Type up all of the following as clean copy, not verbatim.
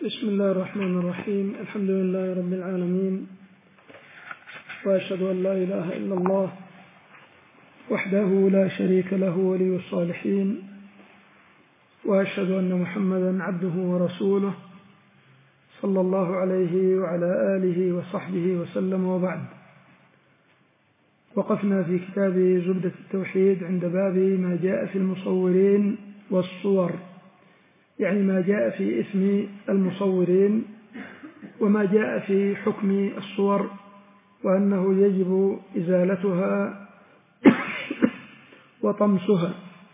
بسم الله الرحمن الرحيم. الحمد لله رب العالمين، وأشهد أن لا إله إلا الله وحده لا شريك له ولي الصالحين، وأشهد أن محمدا عبده ورسوله صلى الله عليه وعلى آله وصحبه وسلم، وبعد. وقفنا في كتاب زبدة التوحيد عند باب ما جاء في المصورين والصور، يعني ما جاء في اسم المصورين وما جاء في حكم الصور، وأنه يجب إزالتها وطمسها.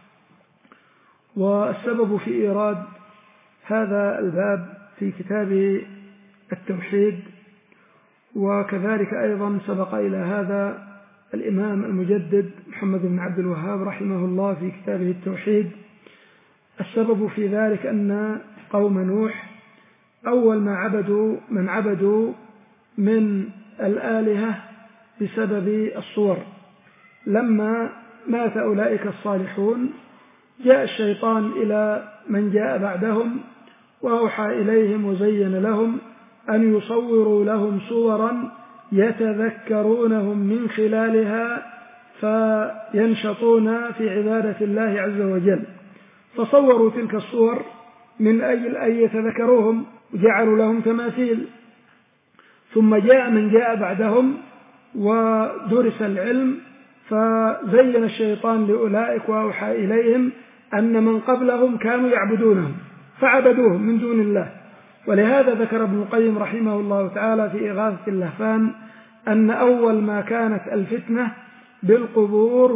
والسبب في إيراد هذا الباب في كتاب التوحيد، وكذلك أيضا سبق إلى هذا الإمام المجدد محمد بن عبد الوهاب رحمه الله في كتابه التوحيد. السبب في ذلك أن قوم نوح أول من عبدوا من الآلهة بسبب الصور. لما مات أولئك الصالحون جاء الشيطان إلى من جاء بعدهم وأوحى إليهم وزين لهم أن يصوروا لهم صورا يتذكرونهم من خلالها فينشطون في عبادة الله عز وجل، فصوروا تلك الصور من أجل أن يتذكروهم وجعلوا لهم تماثيل. ثم جاء من جاء بعدهم ودرس العلم فزين الشيطان لأولئك وأوحى إليهم أن من قبلهم كانوا يعبدونهم فعبدوهم من دون الله. ولهذا ذكر ابن القيم رحمه الله تعالى في إغاثة اللهفان أن أول ما كانت الفتنة بالقبور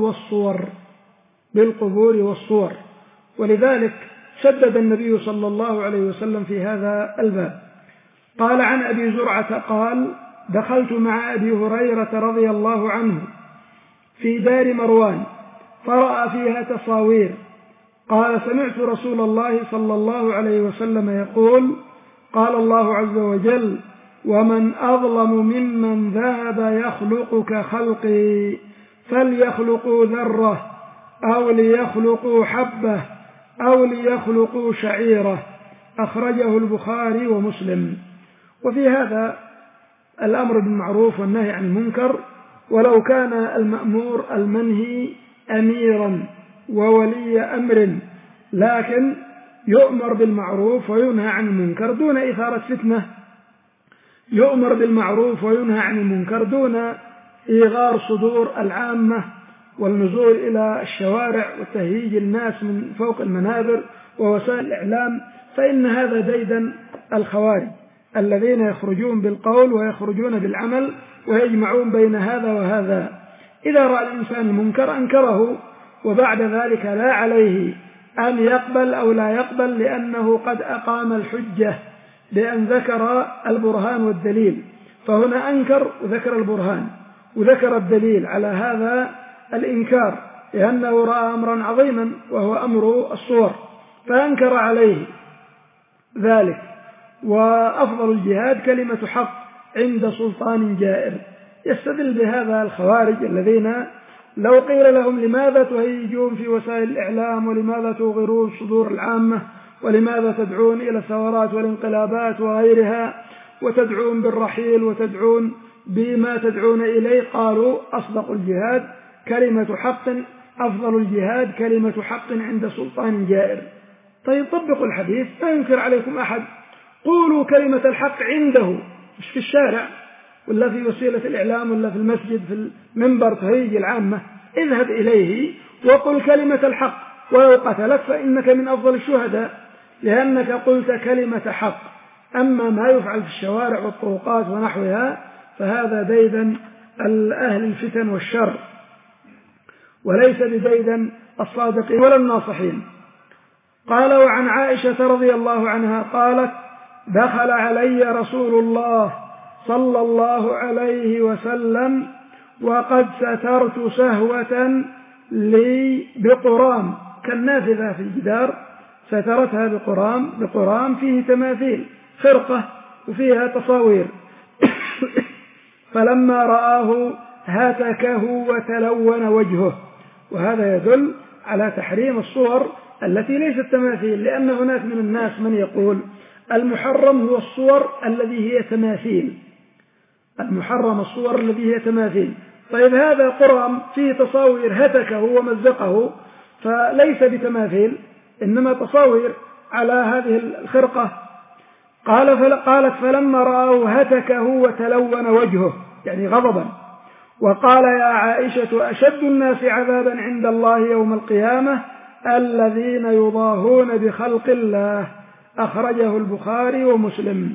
والصور، ولذلك شدد النبي صلى الله عليه وسلم في هذا الباب. قال عن أبي زرعة قال: دخلت مع أبي هريرة رضي الله عنه في دار مروان فرأى فيها تصاوير. قال: سمعت رسول الله صلى الله عليه وسلم يقول: قال الله عز وجل: ومن أظلم ممن ذهب يخلق كخلقي فليخلقوا ذرة أو ليخلقوا حبة أو ليخلقوا شعيرة. أخرجه البخاري ومسلم. وفي هذا الأمر بالمعروف والنهي عن المنكر، ولو كان المأمور المنهي أميرا وولي أمر، لكن يؤمر بالمعروف وينهى عن المنكر دون إثارة فتنة، يؤمر بالمعروف وينهى عن المنكر دون إيغار صدور العامة والنزول إلى الشوارع وتهييج الناس من فوق المنابر ووسائل الإعلام، فإن هذا ديدن الخوارج الذين يخرجون بالقول ويخرجون بالعمل ويجمعون بين هذا وهذا. إذا رأى الإنسان المنكر أنكره، وبعد ذلك لا عليه أن يقبل أو لا يقبل، لأنه قد أقام الحجة بأن ذكر البرهان والدليل. فهنا أنكر وذكر البرهان وذكر الدليل على هذا الإنكار، لأنه رأى أمرا عظيما وهو أمر الصور فأنكر عليه ذلك. وأفضل الجهاد كلمة حق عند سلطان جائر. يستدل بهذا الخوارج الذين لو قيل لهم: لماذا تهيجون في وسائل الإعلام، ولماذا توغرون صدور العامة، ولماذا تدعون إلى الثورات والانقلابات وغيرها، وتدعون بالرحيل وتدعون بما تدعون إليه؟ قالوا: أصدق الجهاد كلمة حق، أفضل الجهاد كلمة حق عند سلطان جائر. طيب طبقوا الحديث، لا ينكر عليكم أحد، قولوا كلمة الحق عنده، مش في الشارع ولا في وسيلة الإعلام ولا في المسجد في المنبر تهيج العامة. اذهب إليه وقل كلمة الحق، ولو قتلك فإنك من أفضل الشهداء، لأنك قلت كلمة حق. أما ما يفعل في الشوارع والطرقات ونحوها فهذا ديدن أهل الفتن والشر، وليس بديدن الصادقين ولا الناصحين. قال: وعن عائشة رضي الله عنها قالت: دخل علي رسول الله صلى الله عليه وسلم وقد سترت سهوة لي بقرام، كالنافذة في الجدار، سترتها بقرام فيه تماثيل، خرقة وفيها تصاوير. فلما رآه هتكه وتلون وجهه. وهذا يدل على تحريم الصور التي ليست تماثيل، لأن هناك من الناس من يقول المحرم هو الصور الذي هي تماثيل، المحرم الصور الذي هي تماثيل. طيب هذا قرآن فيه تصاوير هتكه ومزقه فليس بتماثيل إنما تصاوير على هذه الخرقة. قالت فلما رأوا هتكه وتلون وجهه يعني غضبا، وقال يا عائشة أشد الناس عذابا عند الله يوم القيامة الذين يضاهون بخلق الله، أخرجه البخاري ومسلم.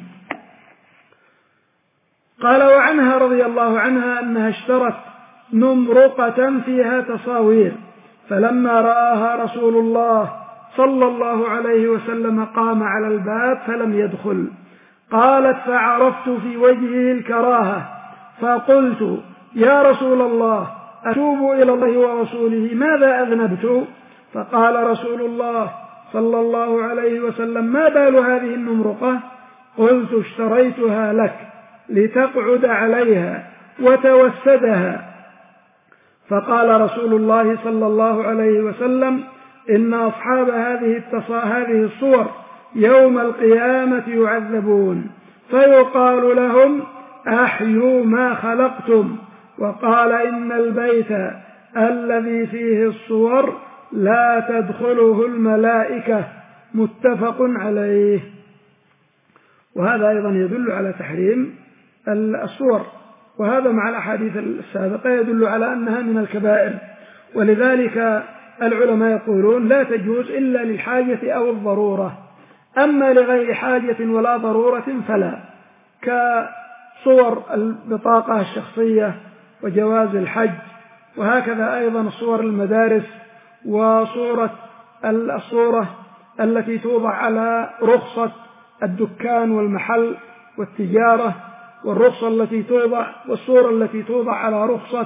قال وعنها رضي الله عنها أنها اشترت نمرقة فيها تصاوير، فلما رآها رسول الله صلى الله عليه وسلم قام على الباب فلم يدخل. قالت فعرفت في وجهه الكراهة فقلت يا رسول الله أتوب إلى الله ورسوله ماذا أذنبت؟ فقال رسول الله صلى الله عليه وسلم ما بال هذه النمرقة؟ قلت اشتريتها لك لتقعد عليها وتوسدها. فقال رسول الله صلى الله عليه وسلم إن أصحاب هذه الصور يوم القيامة يعذبون فيقال لهم أحيوا ما خلقتم. وقال إن البيت الذي فيه الصور لا تدخله الملائكة، متفق عليه. وهذا أيضا يدل على تحريم الصور، وهذا مع الأحاديث السابقة يدل على أنها من الكبائر، ولذلك العلماء يقولون لا تجوز إلا للحاجة أو الضرورة، أما لغير حاجة ولا ضرورة فلا، كصور البطاقة الشخصية وجواز الحج، وهكذا أيضا صور المدارس وصورة الصورة التي توضع على رخصة الدكان والمحل والتجارة، والرخصة التي توضع والصورة التي توضع على رخصة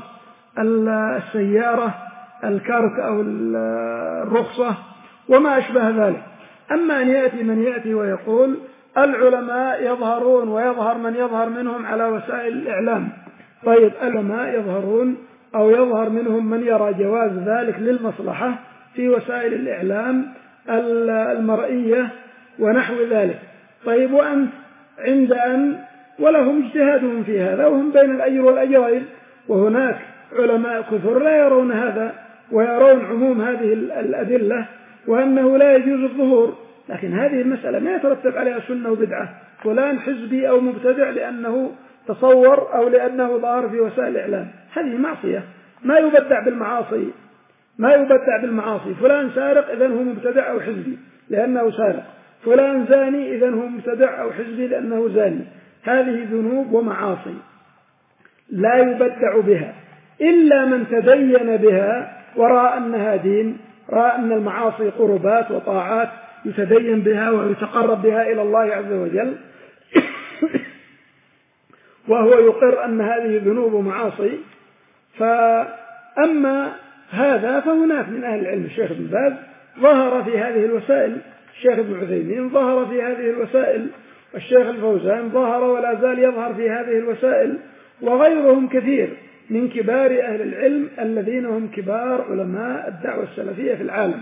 السيارة الكارت أو الرخصة وما أشبه ذلك. أما أن يأتي من يأتي ويقول العلماء يظهرون ويظهر من يظهر منهم على وسائل الإعلام، طيب العلماء يظهرون أو يظهر منهم من يرى جواز ذلك للمصلحة في وسائل الإعلام المرئية ونحو ذلك، طيب وأنت عند أن ولهم اجتهادهم في هذا وهم بين الأجر والأجرين، وهناك علماء كثر لا يرون هذا ويرون عموم هذه الأدلة وأنه لا يجوز الظهور، لكن هذه المسألة ما يترتب عليها سنة وبدعة، فلان حزبي أو مبتدع لأنه تصور أو لأنه ظهر في وسائل الإعلام، هذه معصية، ما يبدع بالمعاصي، فلان سارق إذن هو مبتدع أو حزبي لأنه سارق، فلان زاني إذن هو مبتدع أو حزبي لأنه زاني، هذه ذنوب ومعاصي لا يبدع بها إلا من تدين بها ورأى أنها دين، رأى أن المعاصي قربات وطاعات يتدين بها ويتقرب بها إلى الله عز وجل وهو يقر أن هذه ذنوب ومعاصي. فأما هذا فهناك من أهل العلم الشيخ ابن باز ظهر في هذه الوسائل، الشيخ ابن عثيمين ظهر في هذه الوسائل، الشيخ الفوزان ظهر ولا زال يظهر في هذه الوسائل، وغيرهم كثير من كبار أهل العلم الذين هم كبار علماء الدعوة السلفية في العالم.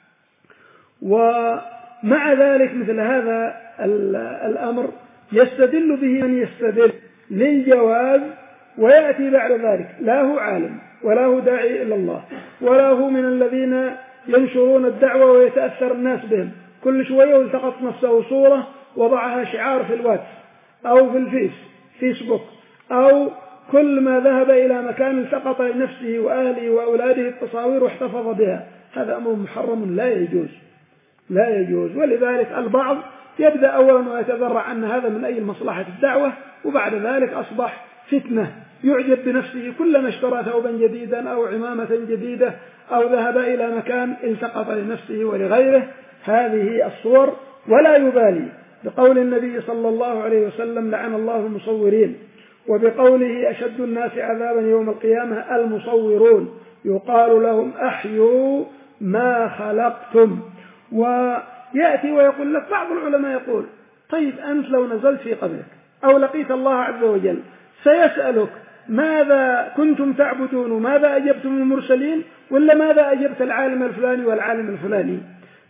ومع ذلك مثل هذا الأمر يستدل به من يستدل للجواز ويأتي بعد ذلك لا هو عالم ولا هو داعي إلى الله ولا هو من الذين ينشرون الدعوة ويتأثر الناس بهم، كل شوية التقط نفسه صورة وضعها شعار في الواتس أو في الفيسبوك أو كل ما ذهب إلى مكان التقط لنفسه وأهله وأولاده التصاوير واحتفظ بها، هذا أمر محرم لا يجوز. ولذلك البعض يبدأ أولا ويتذرع أن هذا من أي مصلحة الدعوة، وبعد ذلك أصبح فتنة، يعجب بنفسه كلما اشترى ثوبا جديدا أو عمامة جديدة أو ذهب إلى مكان التقط لنفسه ولغيره هذه الصور، ولا يبالي بقول النبي صلى الله عليه وسلم لعن الله المصورين، وبقوله أشد الناس عذابا يوم القيامة المصورون، يقال لهم أحيوا ما خلقتم. ويأتي ويقول لك بعض العلماء يقول طيب أنت لو نزلت في قبرك أو لقيت الله عز وجل سيسألك ماذا كنتم تعبدون وماذا أجبتم المرسلين ولا ماذا أجبت العالم الفلاني والعالم الفلاني،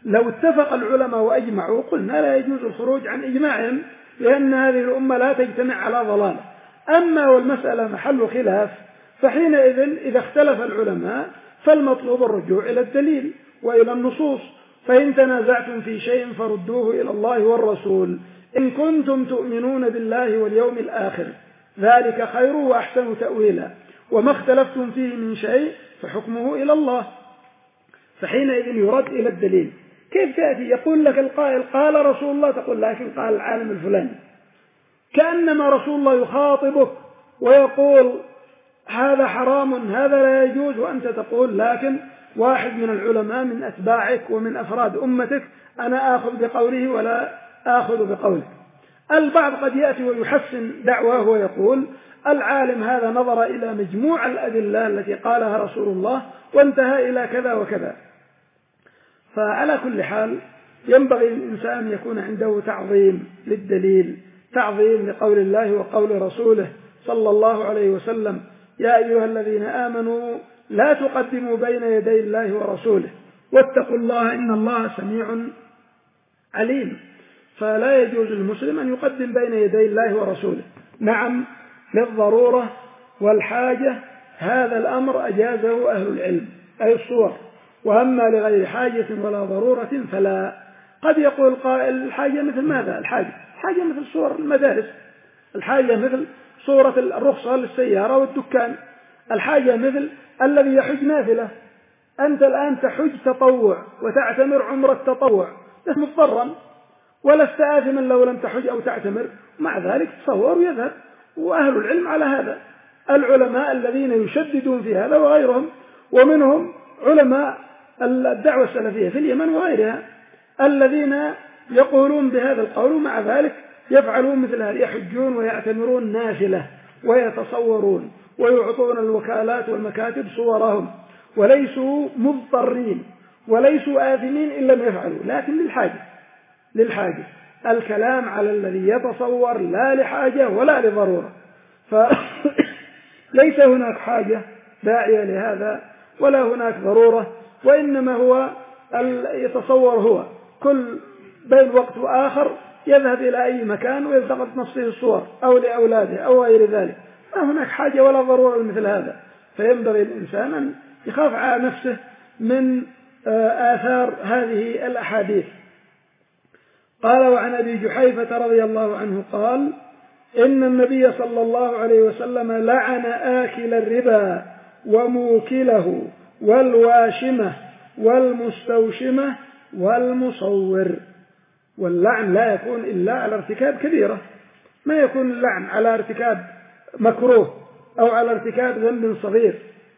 لو اتفق العلماء وأجمعوا قلنا لا يجوز الخروج عن إجماعهم، لأن هذه الأمة لا تجتمع على ضلال. أما والمسألة محل خلاف، فحينئذ إذا اختلف العلماء فالمطلوب الرجوع إلى الدليل وإلى النصوص. فإن تنازعتم في شيء فردوه إلى الله والرسول إن كنتم تؤمنون بالله واليوم الآخر، ذلك خير وأحسن تأويلا، وما اختلفتم فيه من شيء فحكمه إلى الله. فحينئذ يرد إلى الدليل. كيف تأتي يقول لك القائل قال رسول الله، تقول لكن قال العالم الفلاني، كأنما رسول الله يخاطبك ويقول هذا حرام هذا لا يجوز، وأنت تقول لكن واحد من العلماء من أتباعك ومن أفراد أمتك أنا آخذ بقوله ولا آخذ بقولك. البعض قد يأتي ويحسن دعواه ويقول العالم هذا نظر إلى مجموع الأدلة التي قالها رسول الله وانتهى إلى كذا وكذا. فعلى كل حال ينبغي للإنسان أن يكون عنده تعظيم للدليل، تعظيم لقول الله وقول رسوله صلى الله عليه وسلم: يا أيها الذين آمنوا لا تقدموا بين يدي الله ورسوله واتقوا الله إن الله سميع عليم. فلا يجوز للمسلم أن يقدم بين يدي الله ورسوله. نعم للضرورة والحاجة هذا الأمر أجازه أهل العلم أي الصور، وأما لغير حاجة ولا ضرورة فلا. قد يقول قائل الحاجة مثل ماذا؟ الحاجة مثل صور المدارس، الحاجة مثل صورة الرخصة للسيارة والدكان، الحاجة مثل الذي يحج نافلة. أنت الآن تحج تطوع وتعتمر عمرة تطوع، لست مضطرا ولست آثما لو لم تحج أو تعتمر، مع ذلك تصور ويذهب. وأهل العلم على هذا، العلماء الذين يشددون في هذا وغيرهم، ومنهم علماء الدعوة السلفية في اليمن وغيرها الذين يقولون بهذا القول، ومع ذلك يفعلون مثل هذا، يحجون ويعتمرون نافلة ويتصورون ويعطون الوكالات والمكاتب صورهم، وليسوا مضطرين وليسوا آثمين إن لم يفعلوا، لكن للحاجة. الكلام على الذي يتصور لا لحاجة ولا لضرورة، فليس هناك حاجة داعية لهذا ولا هناك ضرورة، وإنما هو يتصور هو كل بين وقت وآخر يذهب إلى أي مكان ويلتقط نفسه الصور أو لأولاده أو غير ذلك، ما هناك حاجة ولا ضرورة مثل هذا. فينبغي الإنسان أن يخاف على نفسه من آثار هذه الأحاديث. قال: وعن أبي جحيفة رضي الله عنه قال: إن النبي صلى الله عليه وسلم لعن آكل الربا وموكله والواشمة والمستوشمة والمصور. واللعن لا يكون إلا على ارتكاب كبيرة، ما يكون اللعن على ارتكاب مكروه أو على ارتكاب ذنب صغير،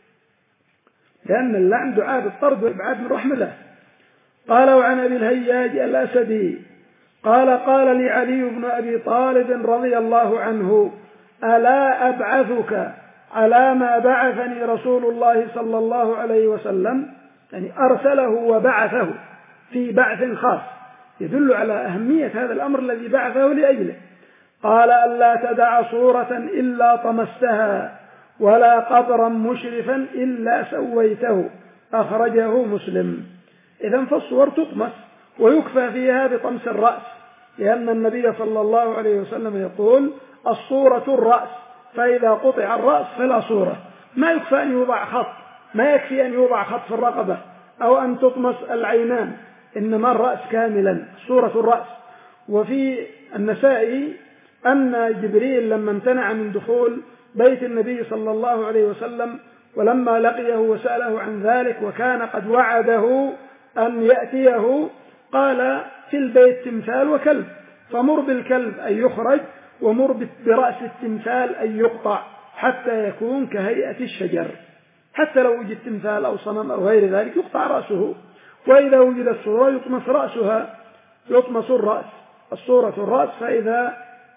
لأن اللعن دعاء بالطرد والإبعاد من رحمة الله. قال: وعن أبي الهياج الأسدي قال: قال لي علي بن أبي طالب رضي الله عنه: ألا أبعثك على ما بعثني رسول الله صلى الله عليه وسلم؟ يعني أرسله وبعثه في بعث خاص يدل على أهمية هذا الأمر الذي بعثه لأجله. قال: ألا تدع صورة إلا طمستها ولا قبرا مشرفا إلا سويته، أخرجه مسلم. إذن فالصور تطمس ويكفى فيها بطمس الرأس، لأن النبي صلى الله عليه وسلم يقول: الصورة الرأس، فإذا قطع الرأس فلا صورة. ما يكفى أن يوضع خط، ما يكفي أن يوضع خط في الرقبة أو أن تطمس العينان، إنما الرأس كاملا، صورة الرأس. وفي النسائي أن جبريل لما امتنع من دخول بيت النبي صلى الله عليه وسلم ولما لقيه وسأله عن ذلك وكان قد وعده أن يأتيه، قال: في البيت تمثال وكلب، فمر بالكلب أن يخرج ومر برأس التمثال أن يقطع حتى يكون كهيئة الشجر. حتى لو وجد تمثال أو صنم أو غير ذلك يقطع رأسه، وإذا وجدت صورة يطمس رأسها، يطمس الرأس، الصورة الرأس، فإذا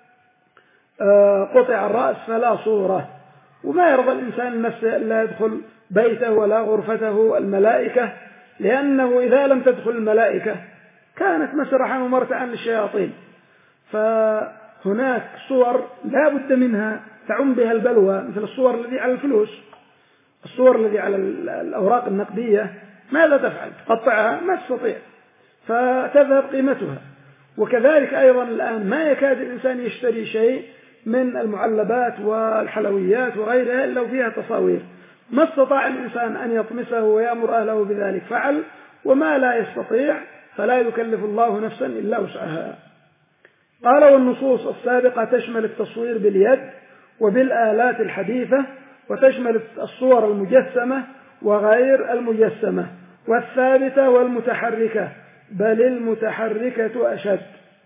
قطع الرأس فلا صورة. وما يرضى الإنسان نفسه ألا يدخل بيته ولا غرفته الملائكة، لأنه إذا لم تدخل الملائكة كانت مسرحا ومرتعا للشياطين. فهناك صور لا بد منها تعم بها البلوى، مثل الصور التي على الفلوس، الصور التي على الأوراق النقدية، ماذا تفعل؟ تقطعها؟ ما تستطيع. فتذهب قيمتها. وكذلك أيضا الآن ما يكاد الإنسان يشتري شيء من المعلبات والحلويات وغيرها إلا وفيها تصاوير. ما استطاع الإنسان أن يطمسه ويأمر أهله بذلك فعل، وما لا يستطيع فلا يكلف الله نفسا إلا وسعها. قال: والنصوص السابقة تشمل التصوير باليد وبالآلات الحديثة، وتشمل الصور المجسمة وغير المجسمة، والثابتة والمتحركة، بل المتحركة أشد.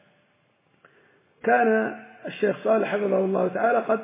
كان الشيخ صالح حفظه الله تعالى قد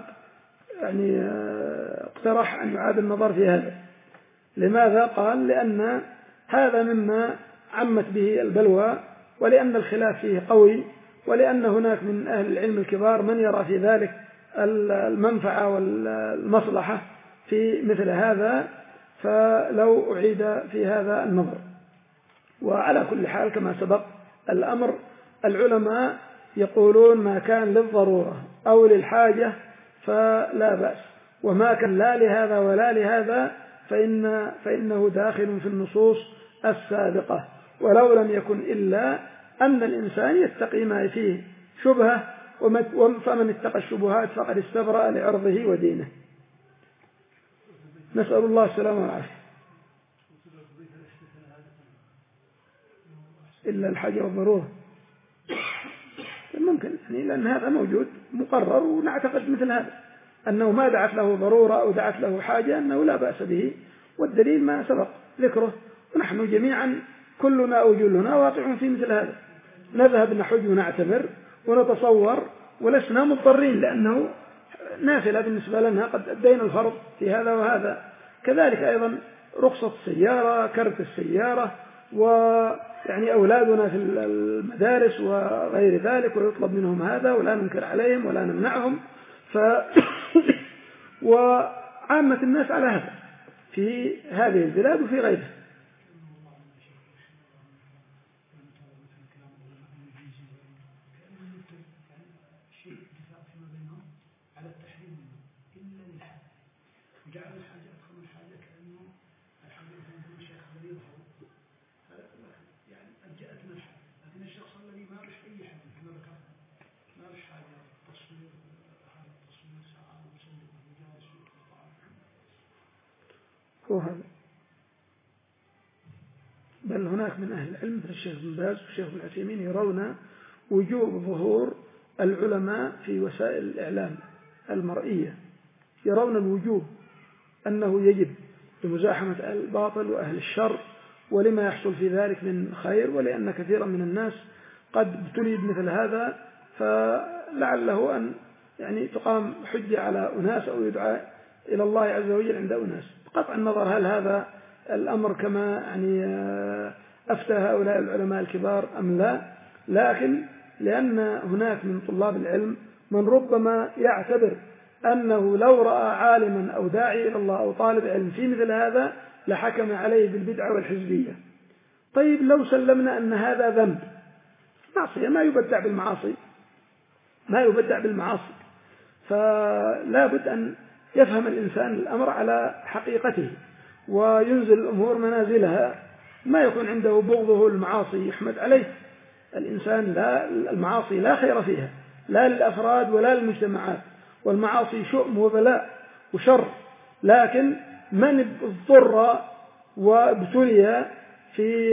اقترح أن يعاد النظر في هذا. لماذا؟ قال: لأن هذا مما عمت به البلوى، ولأن الخلاف فيه قوي، ولأن هناك من أهل العلم الكبار من يرى في ذلك المنفعة والمصلحة في مثل هذا، فلو أعيد في هذا النظر. وعلى كل حال كما سبق الأمر، العلماء يقولون ما كان للضرورة أو للحاجة فلا بأس، وما كان لا لهذا ولا لهذا فإنه داخل في النصوص السابقة، ولو لم يكن إلا أن الإنسان يتقي ما فيه شبهة، فمن اتقى الشبهات فقد استبرأ لعرضه ودينه. نسأل الله السلامة والعافية. إلا الحاجة والضرورة ممكن، لأن هذا موجود مقرر، ونعتقد مثل هذا أنه ما دعت له ضرورة أو دعت له حاجة أنه لا بأس به، والدليل ما سبق ذكره. ونحن جميعا كلنا أو جلنا واقع في مثل هذا، نذهب نحج ونعتمر ونتصور ولسنا مضطرين، لأنه نافلة بالنسبة لنا، قد أدينا الفرض في هذا وهذا. كذلك أيضا رخصة السيارة، كرت السيارة، ويعني أولادنا في المدارس وغير ذلك، ويطلب منهم هذا ولا ننكر عليهم ولا نمنعهم. وعامة الناس على هذا في هذه البلاد وفي غيرها. هو هذا. بل هناك من أهل العلم مثل الشيخ بن باز والشيخ بن عثيمين يرون وجوب ظهور العلماء في وسائل الإعلام المرئية، يرون الوجوب أنه يجب لمزاحمة أهل الباطل وأهل الشر، ولما يحصل في ذلك من خير، ولأن كثيرا من الناس قد ابتلي بمثل هذا، فلعله أن تقام حجة على أناس أو يدعى إلى الله عز وجل عند أناس. بقطع النظر هل هذا الأمر كما أفتى هؤلاء العلماء الكبار أم لا، لكن لأن هناك من طلاب العلم من ربما يعتبر أنه لو رأى عالما أو داعي إلى الله أو طالب علم في مثل هذا لحكم عليه بالبدعة والحزبية. طيب لو سلمنا أن هذا ذنب معصية، ما يبدع بالمعاصي، فلا بد أن يفهم الإنسان الأمر على حقيقته وينزل الأمور منازلها، ما يكون عنده بغضه المعاصي يحمد عليه. الإنسان المعاصي لا خير فيها، لا للأفراد ولا للمجتمعات، والمعاصي شؤم وبلاء وشر، لكن من اضطر وابتلي في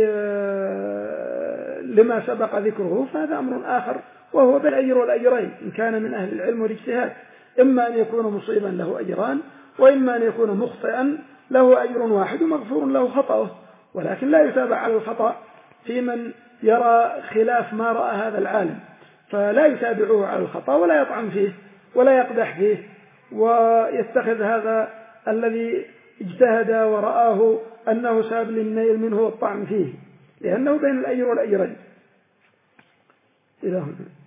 لما سبق ذكره فهذا أمر آخر، وهو بالأجر والأجرين إن كان من أهل العلم والاجتهاد، إما أن يكون مصيبا له أجران، وإما أن يكون مخطئا له أجر واحد ومغفور له خطأه، ولكن لا يتابع على الخطأ في من يرى خلاف ما رأى هذا العالم، فلا يتابعه على الخطأ ولا يطعن فيه ولا يقدح فيه، ويتخذ هذا الذي اجتهد ورآه أنه ساب للنيل منه الطعن فيه، لأنه بين الأجر والأجرين. إلى هنا.